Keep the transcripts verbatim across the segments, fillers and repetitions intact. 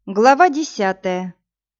Глава десятая.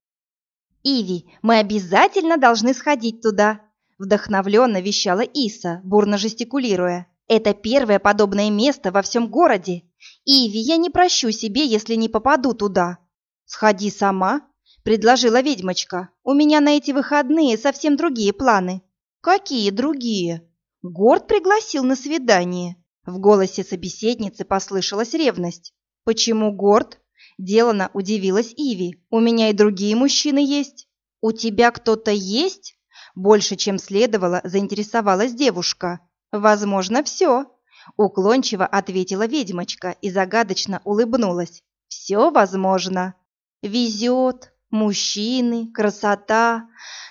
«Иви, мы обязательно должны сходить туда!» Вдохновленно вещала Иса, бурно жестикулируя. «Это первое подобное место во всем городе. Иви, я не прощу себе, если не попаду туда». «Сходи сама», — предложила ведьмочка. «У меня на эти выходные совсем другие планы». «Какие другие?» «Горд пригласил на свидание». В голосе собеседницы послышалась ревность. «Почему Горд?» Делано удивилась Иви. «У меня и другие мужчины есть». «У тебя кто-то есть?» Больше, чем следовало, заинтересовалась девушка. «Возможно, все», — уклончиво ответила ведьмочка и загадочно улыбнулась. «Все возможно. Везет, мужчины, красота,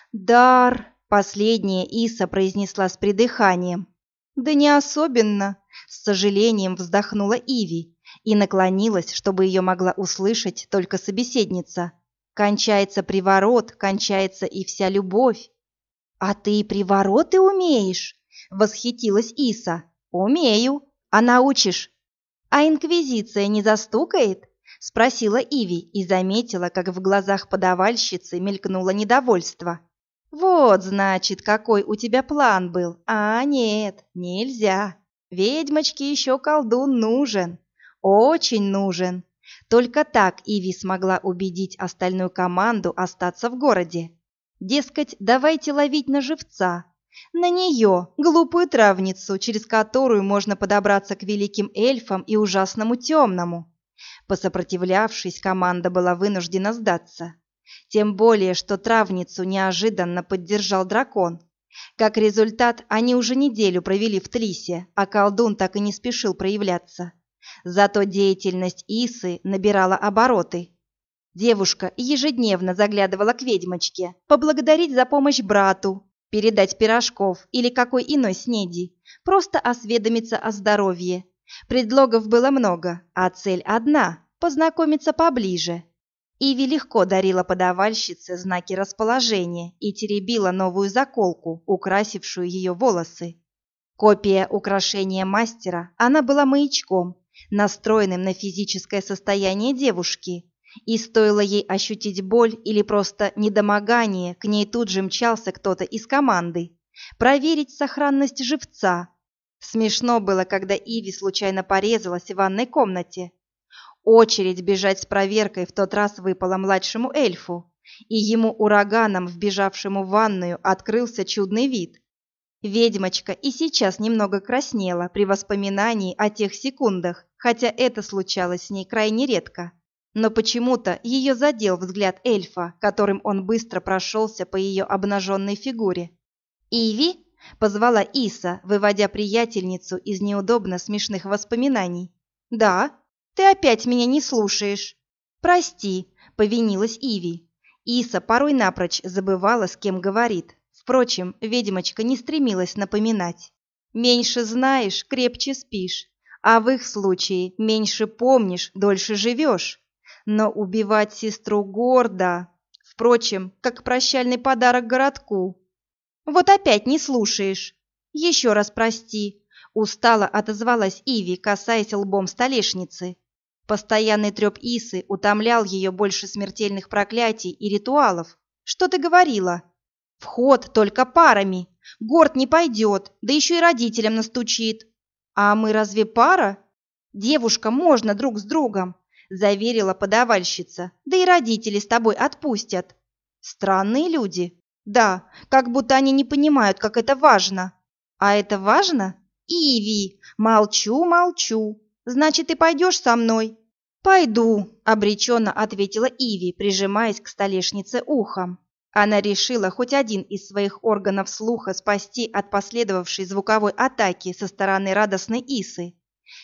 дар». Последнее Иса произнесла с придыханием. «Да не особенно», — с сожалением вздохнула Иви и наклонилась, чтобы ее могла услышать только собеседница. «Кончается приворот, кончается и вся любовь». «А ты и привороты умеешь?» — восхитилась Иса. «Умею. А научишь?» «А инквизиция не застукает?» — спросила Иви и заметила, как в глазах подавальщицы мелькнуло недовольство. «Вот, значит, какой у тебя план был. А нет, нельзя. Ведьмочке еще колдун нужен. Очень нужен». Только так Иви смогла убедить остальную команду остаться в городе. Дескать, давайте ловить на живца. На нее, глупую травницу, через которую можно подобраться к великим эльфам и ужасному темному. Посопротивлявшись, команда была вынуждена сдаться. Тем более, что травницу неожиданно поддержал дракон. Как результат, они уже неделю провели в Трисе, а колдун так и не спешил проявляться. Зато деятельность Исы набирала обороты. Девушка ежедневно заглядывала к ведьмочке, поблагодарить за помощь брату, передать пирожков или какой иной снеди, просто осведомиться о здоровье. Предлогов было много, а цель одна – познакомиться поближе. Иви легко дарила подавальщице знаки расположения и теребила новую заколку, украсившую ее волосы. Копия украшения мастера, она была маячком, настроенным на физическое состояние девушки, и стоило ей ощутить боль или просто недомогание, к ней тут же мчался кто-то из команды. Проверить сохранность живца. Смешно было, когда Иви случайно порезалась в ванной комнате. Очередь бежать с проверкой в тот раз выпала младшему эльфу, и ему ураганом, вбежавшему в ванную, открылся чудный вид. Ведьмочка и сейчас немного краснела при воспоминании о тех секундах, хотя это случалось с ней крайне редко. Но почему-то ее задел взгляд эльфа, которым он быстро прошелся по ее обнаженной фигуре. «Иви?» — позвала Иса, выводя приятельницу из неудобно смешных воспоминаний. «Да, ты опять меня не слушаешь». «Прости», — повинилась Иви. Иса порой напрочь забывала, с кем говорит. Впрочем, ведьмочка не стремилась напоминать. «Меньше знаешь, крепче спишь, а в их случае меньше помнишь, дольше живешь». Но убивать сестру гордо, впрочем, как прощальный подарок городку. «Вот опять не слушаешь». «Еще раз прости», — устало отозвалась Иви, касаясь лбом столешницы. Постоянный треп Исы утомлял ее больше смертельных проклятий и ритуалов. «Что ты говорила?» «Вход только парами. Горд не пойдет, да еще и родителям настучит». «А мы разве пара?» «Девушка, можно друг с другом», — заверила подавальщица. «Да и родители с тобой отпустят». «Странные люди». «Да, как будто они не понимают, как это важно». «А это важно?» «Иви, молчу, молчу. Значит, ты пойдешь со мной?» «Пойду», — обреченно ответила Иви, прижимаясь к столешнице ухом. Она решила хоть один из своих органов слуха спасти от последовавшей звуковой атаки со стороны радостной Исы.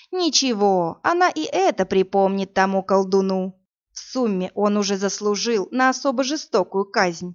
Ничего, она и это припомнит тому колдуну. В сумме он уже заслужил на особо жестокую казнь.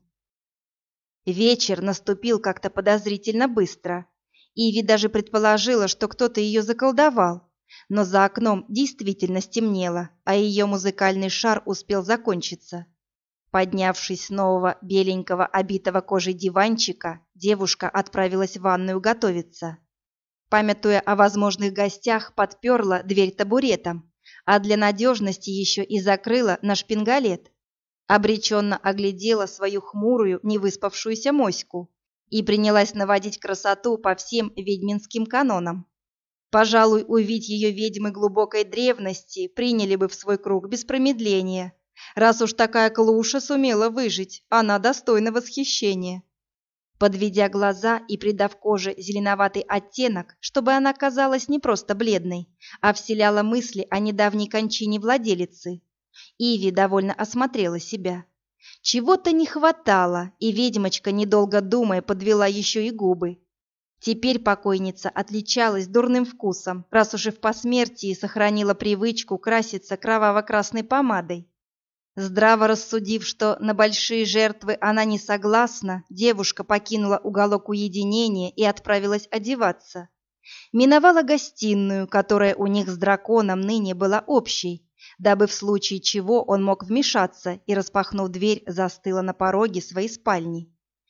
Вечер наступил как-то подозрительно быстро. Иви даже предположила, что кто-то ее заколдовал. Но за окном действительно стемнело, а ее музыкальный шар успел закончиться. Поднявшись с нового беленького обитого кожей диванчика, девушка отправилась в ванную готовиться. Памятуя о возможных гостях, подперла дверь табуретом, а для надежности еще и закрыла на шпингалет. Обреченно оглядела свою хмурую, невыспавшуюся моську и принялась наводить красоту по всем ведьминским канонам. Пожалуй, увидеть ее ведьмы глубокой древности приняли бы в свой круг без промедления. Раз уж такая клуша сумела выжить, она достойна восхищения. Подведя глаза и придав коже зеленоватый оттенок, чтобы она казалась не просто бледной, а вселяла мысли о недавней кончине владелицы, Иви довольно осмотрела себя. Чего-то не хватало, и ведьмочка, недолго думая, подвела еще и губы. Теперь покойница отличалась дурным вкусом, раз уж и в посмертии сохранила привычку краситься кроваво-красной помадой. Здраво рассудив, что на большие жертвы она не согласна, девушка покинула уголок уединения и отправилась одеваться. Миновала гостиную, которая у них с драконом ныне была общей, дабы в случае чего он мог вмешаться, и, распахнув дверь, застыла на пороге своей спальни.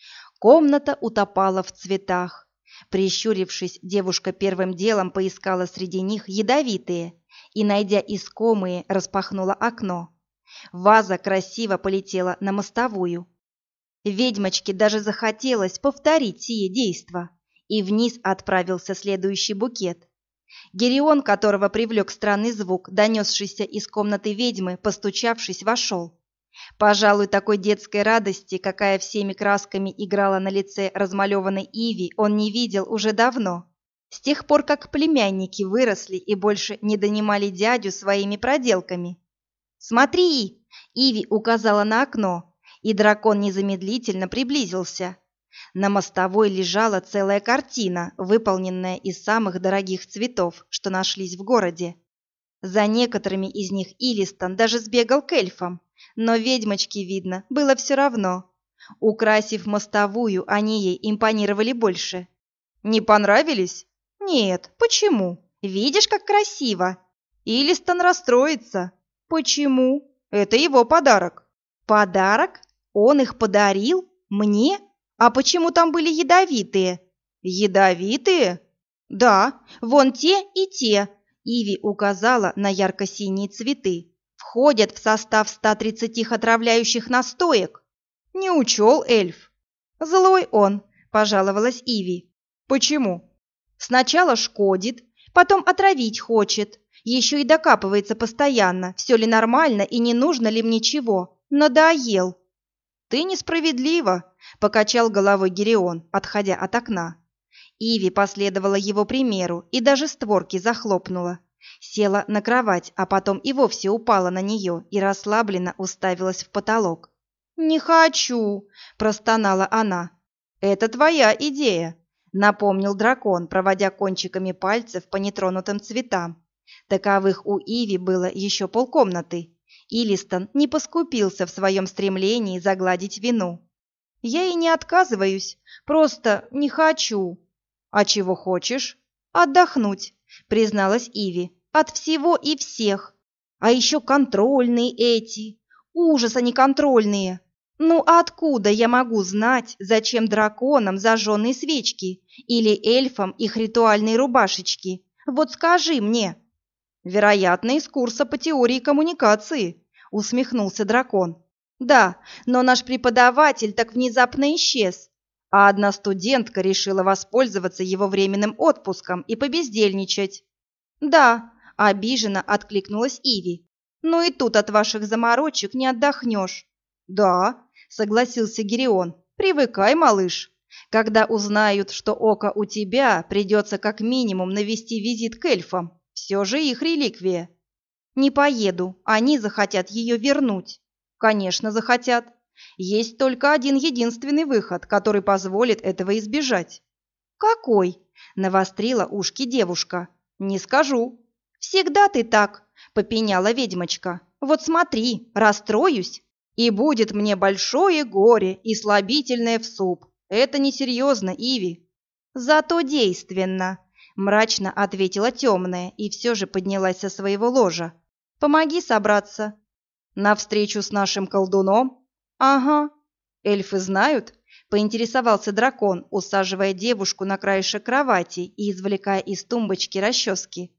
Комната утопала в цветах. Прищурившись, девушка первым делом поискала среди них ядовитые и, найдя искомые, распахнула окно. Ваза красиво полетела на мостовую. Ведьмочке даже захотелось повторить сие действо, и вниз отправился следующий букет. Герион, которого привлек странный звук, донесшийся из комнаты ведьмы, постучавшись, вошел. Пожалуй, такой детской радости, какая всеми красками играла на лице размалеванной Иви, он не видел уже давно. С тех пор, как племянники выросли и больше не донимали дядю своими проделками. «Смотри!» — Иви указала на окно, и дракон незамедлительно приблизился. На мостовой лежала целая картина, выполненная из самых дорогих цветов, что нашлись в городе. За некоторыми из них Илистон даже сбегал к эльфам, но ведьмочке, видно, было все равно. Украсив мостовую, они ей импонировали больше. «Не понравились?» «Нет, почему? Видишь, как красиво!» «Илистон расстроится». «Почему? Это его подарок». «Подарок? Он их подарил? Мне? А почему там были ядовитые?» «Ядовитые?» «Да, вон те и те», — Иви указала на ярко-синие цветы. «Входят в состав ста тридцати отравляющих настоек». «Не учел эльф». «Злой он», — пожаловалась Иви. «Почему?» «Сначала шкодит, потом отравить хочет. Еще и докапывается постоянно, все ли нормально и не нужно ли мне чего. Надоел». «Ты несправедлива», — покачал головой Герион, отходя от окна. Иви последовала его примеру и даже створки захлопнула. Села на кровать, а потом и вовсе упала на нее и расслабленно уставилась в потолок. «Не хочу», — простонала она. «Это твоя идея», — напомнил дракон, проводя кончиками пальцев по нетронутым цветам. Таковых у Иви было еще полкомнаты. Илистон не поскупился в своем стремлении загладить вину. «Я и не отказываюсь, просто не хочу». «А чего хочешь?» «Отдохнуть», — призналась Иви. «От всего и всех. А еще контрольные эти. Ужас, они контрольные. Ну а откуда я могу знать, зачем драконам зажженные свечки или эльфам их ритуальные рубашечки? Вот скажи мне». «Вероятно, из курса по теории коммуникации», — усмехнулся дракон. «Да, но наш преподаватель так внезапно исчез, а одна студентка решила воспользоваться его временным отпуском и побездельничать». «Да», — обиженно откликнулась Иви. «Ну и тут от ваших заморочек не отдохнешь». «Да», — согласился Герион, — «привыкай, малыш. Когда узнают, что око у тебя, придется как минимум навести визит к эльфам. Все же их реликвия». «Не поеду, они захотят ее вернуть». «Конечно, захотят. Есть только один единственный выход, который позволит этого избежать». «Какой?» — навострила ушки девушка. «Не скажу». «Всегда ты так», — попеняла ведьмочка. «Вот смотри, расстроюсь, и будет мне большое горе и слабительное в суп. Это несерьезно, Иви». «Зато действенно», — мрачно ответила темная и все же поднялась со своего ложа. «Помоги собраться». «Навстречу с нашим колдуном?» «Ага». «Эльфы знают?» — поинтересовался дракон, усаживая девушку на краешек кровати и извлекая из тумбочки расчески.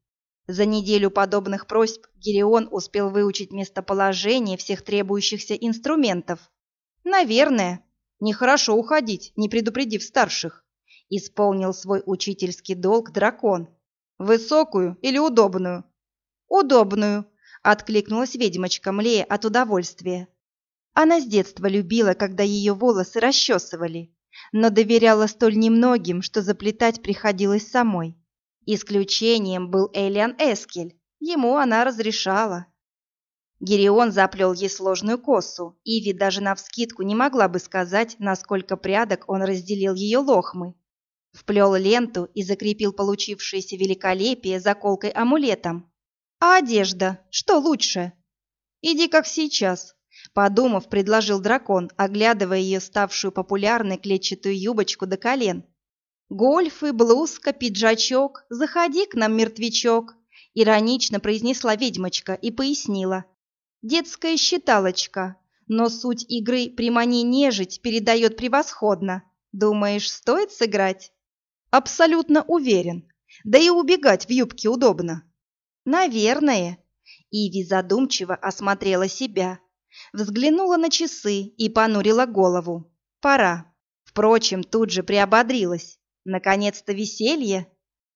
За неделю подобных просьб Гирион успел выучить местоположение всех требующихся инструментов. Наверное, нехорошо уходить, не предупредив старших. Исполнил свой учительский долг дракон. Высокую или удобную? Удобную, откликнулась ведьмочка, млея от удовольствия. Она с детства любила, когда ее волосы расчесывали, но доверяла столь немногим, что заплетать приходилось самой. Исключением был Элиан Эскель, ему она разрешала. Гирион заплел ей сложную косу, Иви даже навскидку не могла бы сказать, на сколько прядок он разделил ее лохмы. Вплел ленту и закрепил получившееся великолепие заколкой-амулетом. А одежда, что лучше? Иди как сейчас, подумав, предложил дракон, оглядывая ее ставшую популярной клетчатую юбочку до колен. «Гольфы, блузка, пиджачок, заходи к нам, мертвячок», — иронично произнесла ведьмочка и пояснила. «Детская считалочка, но суть игры «Примани нежить» передает превосходно. Думаешь, стоит сыграть?» «Абсолютно уверен. Да и убегать в юбке удобно». «Наверное». Иви задумчиво осмотрела себя, взглянула на часы и понурила голову. «Пора». Впрочем, тут же приободрилась. Наконец-то веселье.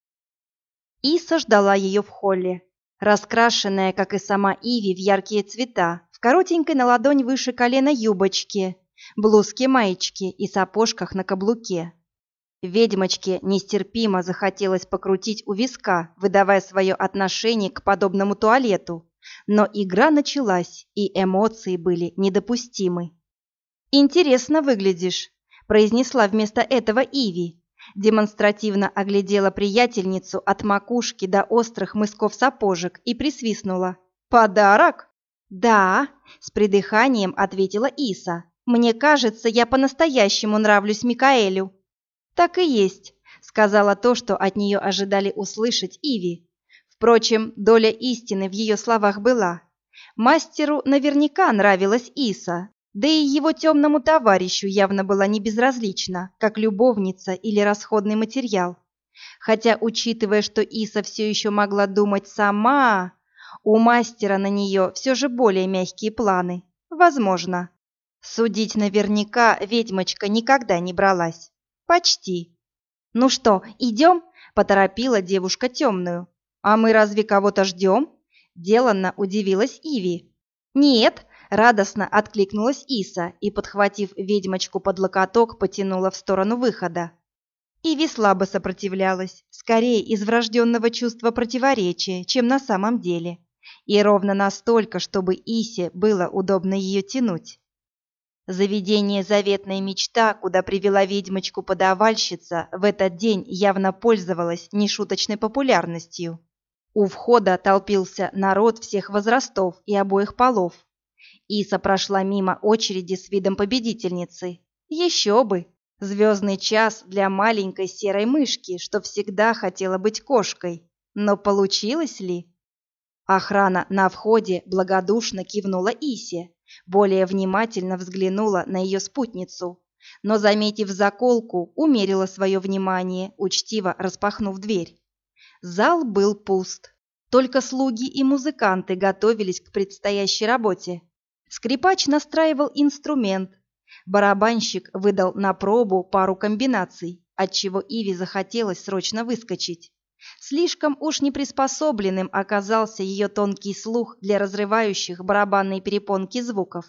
Иса ждала ее в холле, раскрашенная, как и сама Иви, в яркие цвета, в коротенькой на ладонь выше колена юбочке, блузке-маечке и сапожках на каблуке. Ведьмочке нестерпимо захотелось покрутить у виска, выдавая свое отношение к подобному туалету, но игра началась, и эмоции были недопустимы. «Интересно выглядишь», — произнесла вместо этого Иви. Демонстративно оглядела приятельницу от макушки до острых мысков сапожек и присвистнула. «Подарок?» «Да», — с придыханием ответила Иса. «Мне кажется, я по-настоящему нравлюсь Микаэлю». «Так и есть», — сказала то, что от нее ожидали услышать Иви. Впрочем, доля истины в ее словах была. Мастеру наверняка нравилась Иса. Да и его темному товарищу явно была не безразлична, как любовница или расходный материал. Хотя, учитывая, что Иса все еще могла думать сама, у мастера на нее все же более мягкие планы. Возможно. Судить наверняка ведьмочка никогда не бралась. Почти. «Ну что, идем?» – поторопила девушка темную. «А мы разве кого-то ждем?» – деланно удивилась Иви. «Нет», — радостно откликнулась Иса и, подхватив ведьмочку под локоток, потянула в сторону выхода. Иви слабо сопротивлялась, скорее из врожденного чувства противоречия, чем на самом деле, и ровно настолько, чтобы Исе было удобно ее тянуть. Заведение «Заветная мечта», куда привела ведьмочку подавальщица, в этот день явно пользовалось нешуточной популярностью. У входа толпился народ всех возрастов и обоих полов. Иса прошла мимо очереди с видом победительницы. Еще бы! Звездный час для маленькой серой мышки, что всегда хотела быть кошкой. Но получилось ли? Охрана на входе благодушно кивнула Исе, более внимательно взглянула на ее спутницу, но, заметив заколку, умерила свое внимание, учтиво распахнув дверь. Зал был пуст. Только слуги и музыканты готовились к предстоящей работе. Скрипач настраивал инструмент. Барабанщик выдал на пробу пару комбинаций, отчего Иви захотелось срочно выскочить. Слишком уж неприспособленным оказался ее тонкий слух для разрывающих барабанные перепонки звуков.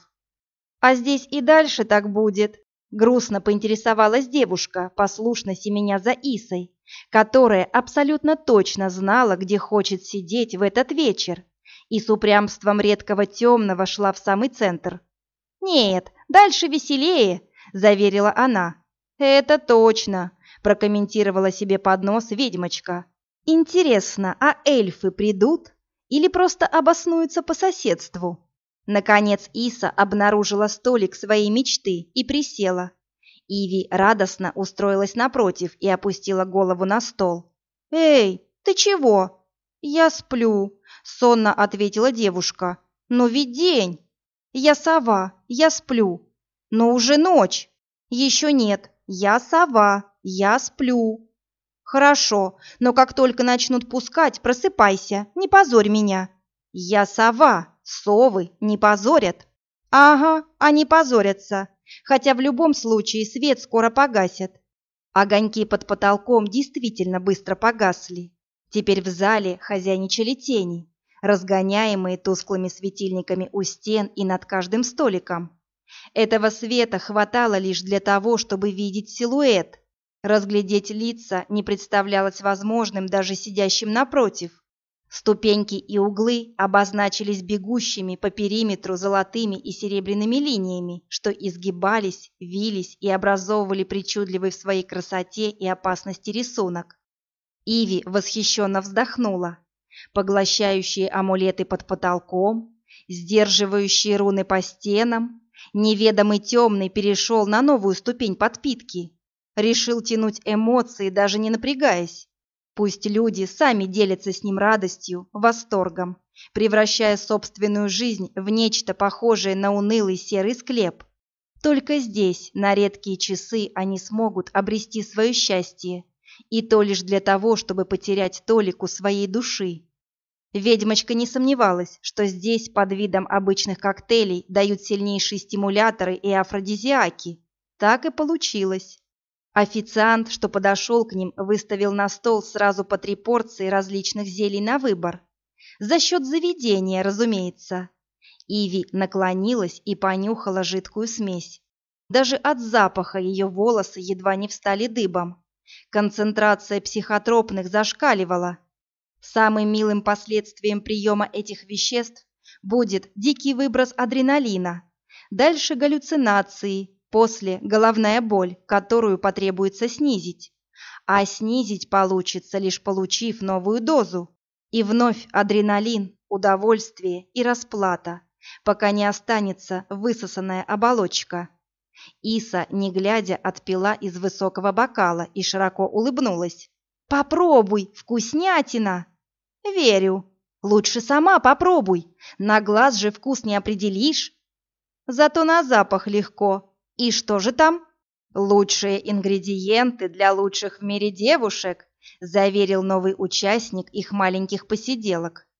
«А здесь и дальше так будет», — грустно поинтересовалась девушка, послушно семеня за Исой, которая абсолютно точно знала, где хочет сидеть в этот вечер, и с упрямством редкого темного шла в самый центр. «Нет, дальше веселее», — заверила она. «Это точно», — прокомментировала себе под нос ведьмочка. «Интересно, а эльфы придут или просто обоснуются по соседству?» Наконец Иса обнаружила столик своей мечты и присела. Иви радостно устроилась напротив и опустила голову на стол. «Эй, ты чего?» «Я сплю», — сонно ответила девушка. «Но ведь день». «Я сова, я сплю». «Но уже ночь». «Еще нет, я сова, я сплю». Хорошо, но как только начнут пускать, просыпайся, не позорь меня. Я сова, совы не позорят. Ага, они позорятся, хотя в любом случае свет скоро погасят. Огоньки под потолком действительно быстро погасли. Теперь в зале хозяйничали тени, разгоняемые тусклыми светильниками у стен и над каждым столиком. Этого света хватало лишь для того, чтобы видеть силуэт. Разглядеть лица не представлялось возможным даже сидящим напротив. Ступеньки и углы обозначились бегущими по периметру золотыми и серебряными линиями, что изгибались, вились и образовывали причудливый в своей красоте и опасности рисунок. Иви восхищенно вздохнула. Поглощающие амулеты под потолком, сдерживающие руны по стенам, неведомый темный перешел на новую ступень подпитки. Решил тянуть эмоции, даже не напрягаясь. Пусть люди сами делятся с ним радостью, восторгом, превращая собственную жизнь в нечто похожее на унылый серый склеп. Только здесь, на редкие часы, они смогут обрести свое счастье, и то лишь для того, чтобы потерять толику своей души. Ведьмочка не сомневалась, что здесь под видом обычных коктейлей дают сильнейшие стимуляторы и афродизиаки. Так и получилось. Официант, что подошел к ним, выставил на стол сразу по три порции различных зелий на выбор. За счет заведения, разумеется. Иви наклонилась и понюхала жидкую смесь. Даже от запаха ее волосы едва не встали дыбом. Концентрация психотропных зашкаливала. Самым милым последствием приема этих веществ будет дикий выброс адреналина. Дальше галлюцинации. После головная боль, которую потребуется снизить. А снизить получится, лишь получив новую дозу. И вновь адреналин, удовольствие и расплата, пока не останется высосанная оболочка. Иса, не глядя, отпила из высокого бокала и широко улыбнулась. «Попробуй, вкуснятина!» «Верю. Лучше сама попробуй. На глаз же вкус не определишь. Зато на запах легко. И что же там? Лучшие ингредиенты для лучших в мире девушек», заверил новый участник их маленьких посиделок.